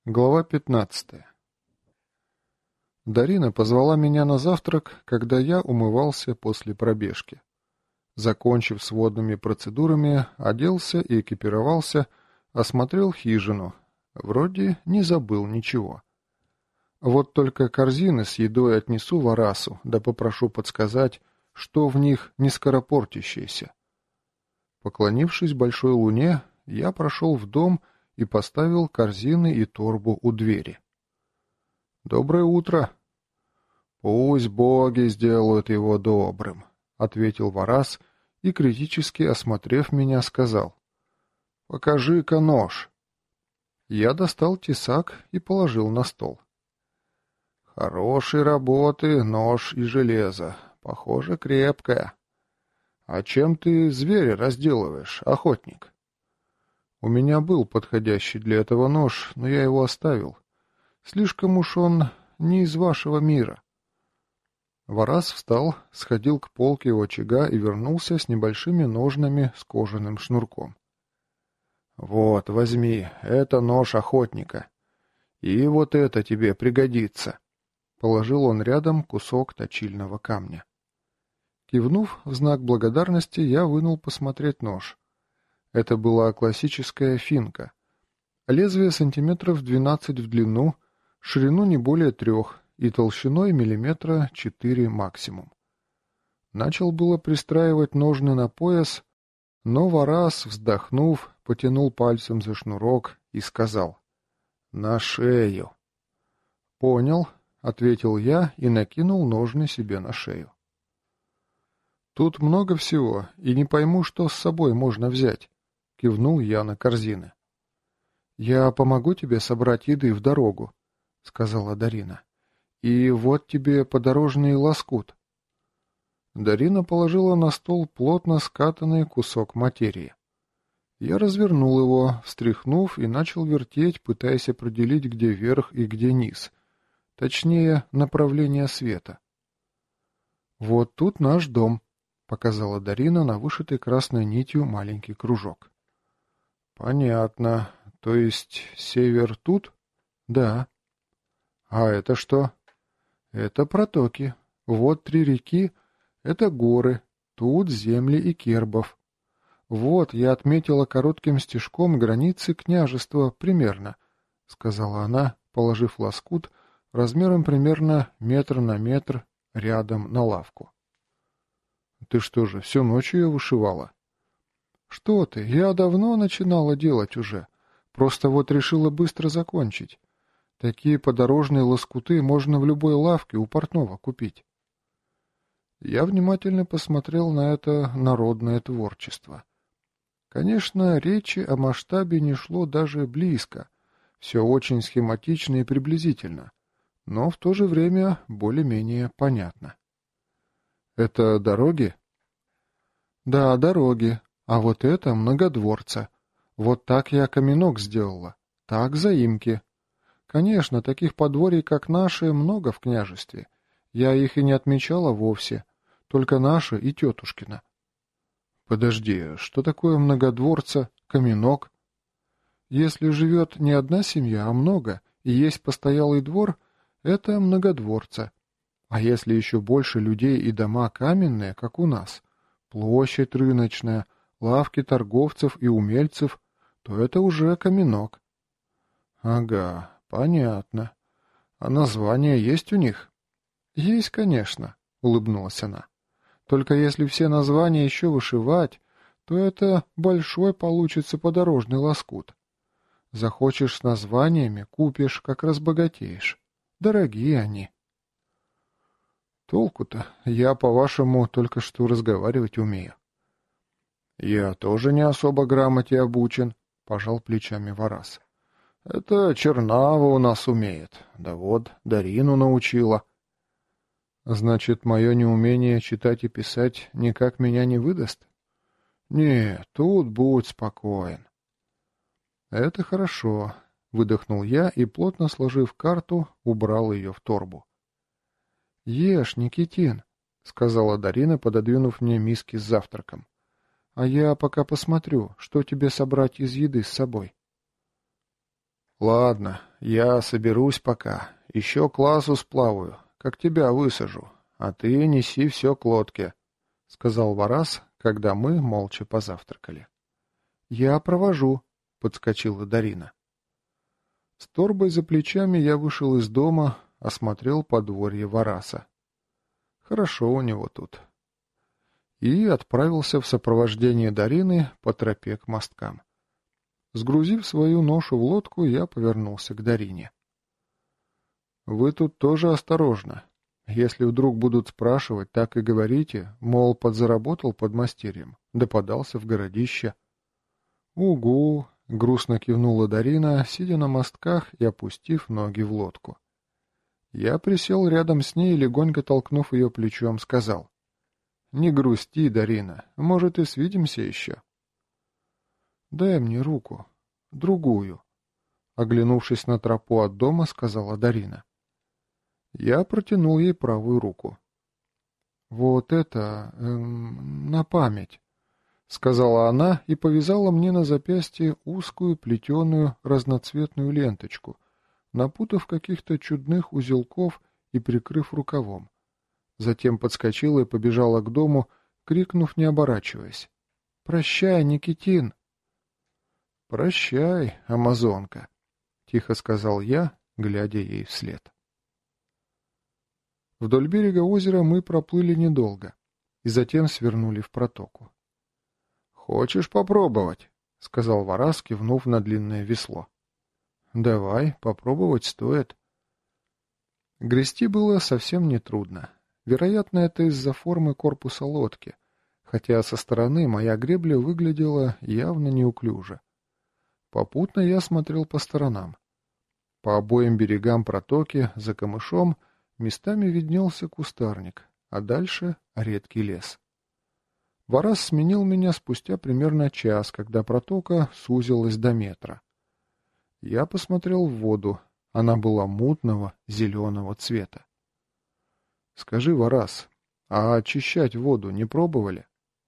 Глава 15. Дарина позвала меня на завтрак, когда я умывался после пробежки. Закончив с водными процедурами, оделся и экипировался, осмотрел хижину. Вроде не забыл ничего. Вот только корзины с едой отнесу в Арасу, да попрошу подсказать, что в них не скоропортящееся. Поклонившись большой луне, я прошел в дом и поставил корзины и торбу у двери. «Доброе утро!» «Пусть боги сделают его добрым», — ответил Варас и, критически осмотрев меня, сказал: «Покажи-ка нож». Я достал тесак и положил на стол. «Хорошей работы нож и железо. Похоже, крепкое. А чем ты зверя разделываешь, охотник?» «У меня был подходящий для этого нож, но я его оставил. Слишком уж он не из вашего мира». Варас встал, сходил к полке у очага и вернулся с небольшими ножнами с кожаным шнурком. «Вот, возьми, это нож охотника. И вот это тебе пригодится». Положил он рядом кусок точильного камня. Кивнув в знак благодарности, я вынул посмотреть нож. Это была классическая финка. Лезвие сантиметров 12 в длину, ширину не более 3 и толщиной миллиметра 4 максимум. Начал было пристраивать ножны на пояс, но Варас, вздохнув, потянул пальцем за шнурок и сказал: «На шею». «Понял», — ответил я и накинул ножны себе на шею. «Тут много всего, и не пойму, что с собой можно взять», — кивнул я на корзины. «Я помогу тебе собрать еды в дорогу», — сказала Дарина. «И вот тебе подорожный лоскут». Дарина положила на стол плотно скатанный кусок материи. Я развернул его, встряхнув, и начал вертеть, пытаясь определить, где верх и где низ. Точнее, направление света. «Вот тут наш дом», — показала Дарина на вышитый красной нитью маленький кружок. «Понятно. То есть север тут?» «Да». «А это что?» «Это протоки. Вот 3 реки. Это горы. Тут земли и кербов. Вот я отметила коротким стежком границы княжества примерно», — сказала она, положив лоскут размером примерно метр на метр рядом на лавку. «Ты что же, всю ночь ее вышивала?» «Что ты, я давно начинала делать уже. Просто вот решила быстро закончить. Такие подорожные лоскуты можно в любой лавке у портного купить». Я внимательно посмотрел на это народное творчество. Конечно, речи о масштабе не шло даже близко. Все очень схематично и приблизительно, но в то же время более-менее понятно. «Это дороги?» «Да, дороги. А вот это многодворца. Вот так я каменок сделала. Так заимки. Конечно, таких подворий, как наши, много в княжестве. Я их и не отмечала вовсе. Только наши и тетушкина». «Подожди, что такое многодворца, каменок?» «Если живет не одна семья, а много, и есть постоялый двор, это многодворца. А если еще больше людей и дома каменные, как у нас, площадь рыночная, лавки торговцев и умельцев, то это уже каменок». «Ага, понятно. А название есть у них?» «Есть, конечно», — улыбнулась она. «Только если все названия еще вышивать, то это большой получится подорожный лоскут. Захочешь с названиями, купишь, как разбогатеешь. Дорогие они». «Толку-то? Я, по-вашему, только что разговаривать умею». «Я тоже не особо грамоте обучен», — пожал плечами Варас. «Это Чернава у нас умеет. Да вот, Дарину научила». «Значит, мое неумение читать и писать никак меня не выдаст?» «Не, тут будь спокоен». «Это хорошо», — выдохнул я и, плотно сложив карту, убрал ее в торбу. «Ешь, Никитин», — сказала Дарина, пододвинув мне миски с завтраком. «А я пока посмотрю, что тебе собрать из еды с собой». Ладно, я соберусь пока. Еще классу сплаваю, как тебя высажу. А ты неси все к лодке, — сказал Варас, когда мы молча позавтракали. — Я провожу, — подскочила Дарина. С торбой за плечами я вышел из дома, осмотрел подворье Вараса. Хорошо у него тут. И отправился в сопровождении Дарины по тропе к мосткам. Сгрузив свою ношу в лодку, я повернулся к Дарине. «Вы тут тоже осторожно. Если вдруг будут спрашивать, так и говорите, мол, подзаработал подмастерьем, да подался в городище». «Угу», — грустно кивнула Дарина, сидя на мостках и опустив ноги в лодку. Я присел рядом с ней и, легонько толкнув ее плечом, сказал: «Не грусти, Дарина, может, и свидимся еще». «Дай мне руку. Другую», — оглянувшись на тропу от дома, сказала Дарина. Я протянул ей правую руку. «Вот это... на память», — сказала она и повязала мне на запястье узкую плетеную разноцветную ленточку, напутав каких-то чудных узелков и прикрыв рукавом. Затем подскочила и побежала к дому, крикнув, не оборачиваясь: «Прощай, Никитин!» «Прощай, амазонка», — тихо сказал я, глядя ей вслед. Вдоль берега озера мы проплыли недолго и затем свернули в протоку. «Хочешь попробовать?» — сказал Варас, кивнув на длинное весло. «Давай, попробовать стоит». Грести было совсем нетрудно. Вероятно, это из-за формы корпуса лодки, хотя со стороны моя гребля выглядела явно неуклюже. Попутно я смотрел по сторонам. По обоим берегам протоки, за камышом, местами виднелся кустарник, а дальше — редкий лес. Варас сменил меня спустя примерно час, когда протока сузилась до метра. Я посмотрел в воду. Она была мутного, зеленого цвета. «Скажи, Варас, а очищать воду не пробовали?»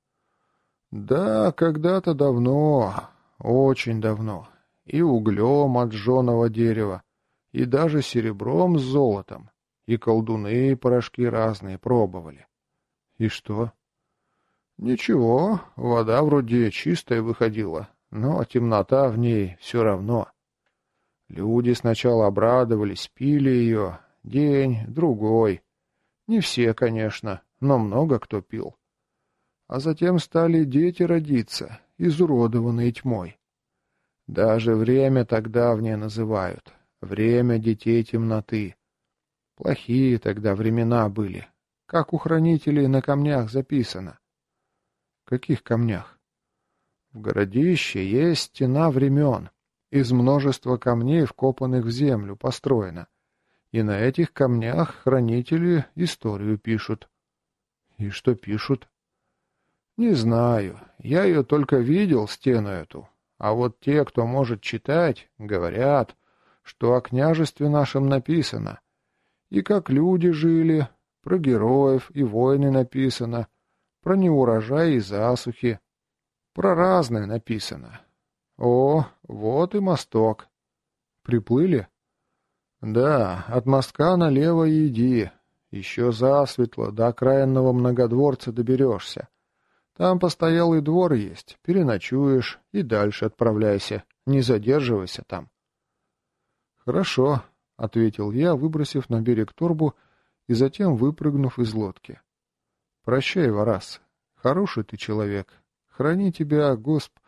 «Да, когда-то давно, очень давно. И углем от жженого дерева, и даже серебром с золотом, и колдуны и порошки разные пробовали». «И что?» «Ничего, вода вроде чистая выходила, но темнота в ней все равно. Люди сначала обрадовались, пили ее, день, другой. Не все, конечно, но много кто пил. А затем стали дети родиться, изуродованные тьмой. Даже время так давнее называют, время детей темноты. Плохие тогда времена были, как у хранителей на камнях записано». «Каких камнях?» «В городище есть стена времен. Из множества камней, вкопанных в землю, построена. И на этих камнях хранители историю пишут». «И что пишут?» «Не знаю. Я ее только видел, стену эту. А вот те, кто может читать, говорят, что о княжестве нашем написано. И как люди жили, про героев и войны написано, про неурожай и засухи. Про разное написано. О, вот и мосток». «Приплыли?» «Да, от мостка налево и иди. Еще засветло, до окраинного многодворца доберешься. Там постоялый двор есть, переночуешь и дальше отправляйся, не задерживайся там». «Хорошо», — ответил я, выбросив на берег торбу и затем выпрыгнув из лодки. «Прощай, Варас. Хороший ты человек. Храни тебя,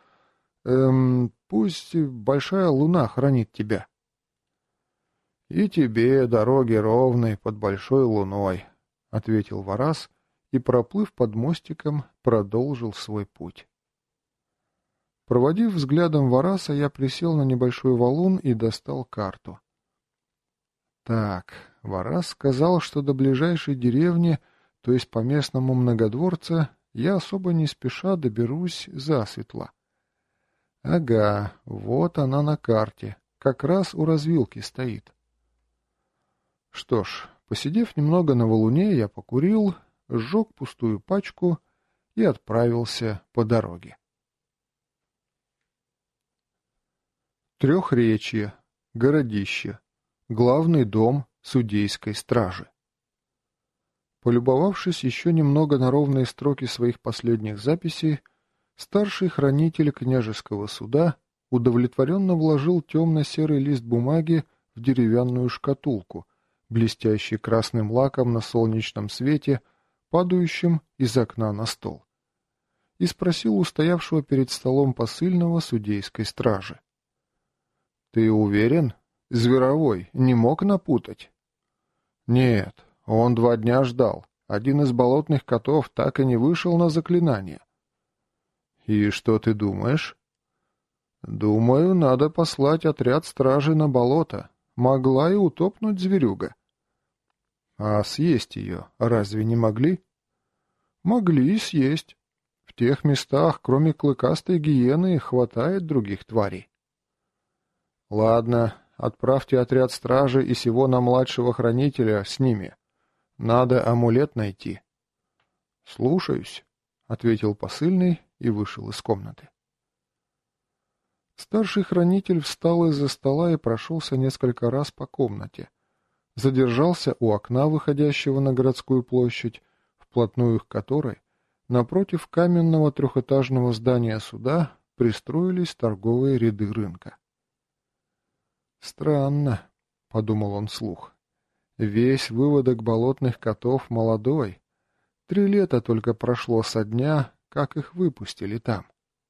пусть большая луна хранит тебя». «И тебе дороги ровные под большой луной», — ответил Варас и, проплыв под мостиком, продолжил свой путь. Проводив взглядом Вараса, я присел на небольшой валун и достал карту. Так, Варас сказал, что до ближайшей деревни, то есть по местному многодворца, я особо не спеша доберусь засветло. Ага, вот она на карте, как раз у развилки стоит. Что ж, посидев немного на валуне, я покурил, сжег пустую пачку и отправился по дороге. Трехречье. городище, главный дом судейской стражи. Полюбовавшись еще немного на ровные строки своих последних записей, старший хранитель княжеского суда удовлетворенно вложил темно-серый лист бумаги в деревянную шкатулку, блестящий красным лаком на солнечном свете, падающем из окна на стол, и спросил у стоявшего перед столом посыльного судейской стражи. — Ты уверен? Зверовой не мог напутать? — Нет, он 2 дня ждал. Один из болотных котов так и не вышел на заклинание. — И что ты думаешь? — Думаю, надо послать отряд стражи на болото. Могла и утопнуть зверюга. — А съесть ее разве не могли? — Могли и съесть. В тех местах, кроме клыкастой гиены, хватает других тварей. — Ладно, отправьте отряд стражи и сего на младшего хранителя с ними. Надо амулет найти. — Слушаюсь, — ответил посыльный и вышел из комнаты. Старший хранитель встал из-за стола и прошелся несколько раз по комнате. Задержался у окна, выходящего на городскую площадь, вплотную к которой, напротив каменного 3-этажного здания суда, пристроились торговые ряды рынка. «Странно», — подумал он вслух. «Весь выводок болотных котов молодой. 3 лета только прошло со дня, как их выпустили там».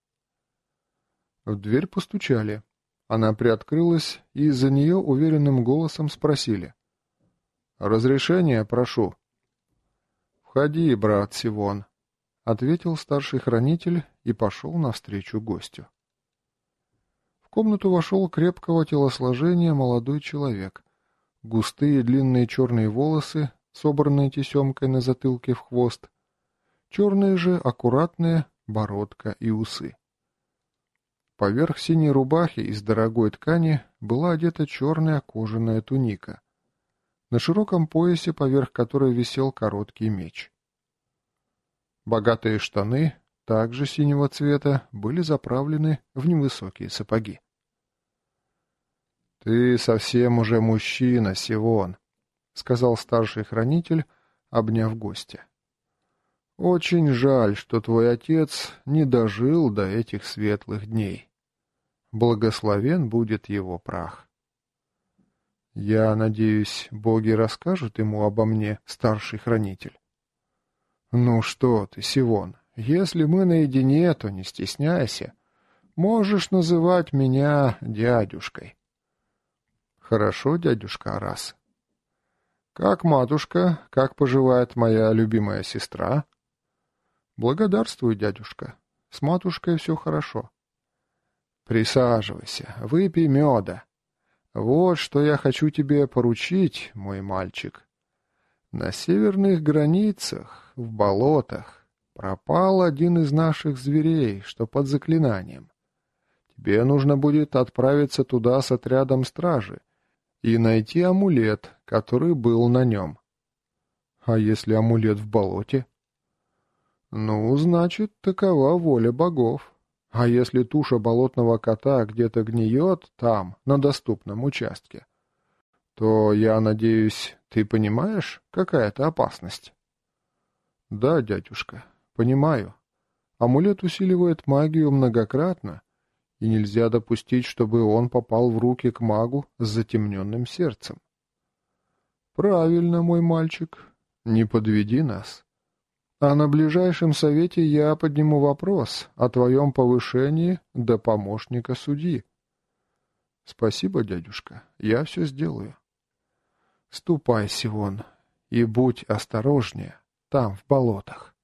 В дверь постучали. Она приоткрылась, и из-за нее уверенным голосом спросили. «Разрешение прошу». «Входи, брат Сивон», — ответил старший хранитель и пошел навстречу гостю. В комнату вошел крепкого телосложения молодой человек. Густые длинные черные волосы, собранные тесемкой на затылке в хвост. Черные же аккуратные бородка и усы. Поверх синей рубахи из дорогой ткани была одета черная кожаная туника, на широком поясе, поверх которой висел короткий меч. Богатые штаны, также синего цвета, были заправлены в невысокие сапоги. «Ты совсем уже мужчина, Сивон», — сказал старший хранитель, обняв гостя. «Очень жаль, что твой отец не дожил до этих светлых дней. Благословен будет его прах. Я надеюсь, боги расскажут ему обо мне, старший хранитель». «Ну что ты, Сивон, если мы наедине, то не стесняйся. Можешь называть меня дядюшкой». «Хорошо, дядюшка Арас». «Как матушка, как поживает моя любимая сестра?» «Благодарствую, дядюшка. С матушкой все хорошо». «Присаживайся, выпей меда. Вот что я хочу тебе поручить, мой мальчик. На северных границах, в болотах, пропал один из наших зверей, что под заклинанием. Тебе нужно будет отправиться туда с отрядом стражи и найти амулет, который был на нем». «А если амулет в болоте?» «Ну, значит, такова воля богов. А если туша болотного кота где-то гниет там, на доступном участке, то, я надеюсь, ты понимаешь, какая это опасность?» «Да, дядюшка, понимаю. Амулет усиливает магию многократно, и нельзя допустить, чтобы он попал в руки к магу с затемненным сердцем». «Правильно, мой мальчик, не подведи нас. А на ближайшем совете я подниму вопрос о твоем повышении до помощника судьи». «Спасибо, дядюшка, я все сделаю». «Ступай, Сивон, и будь осторожнее там, в болотах».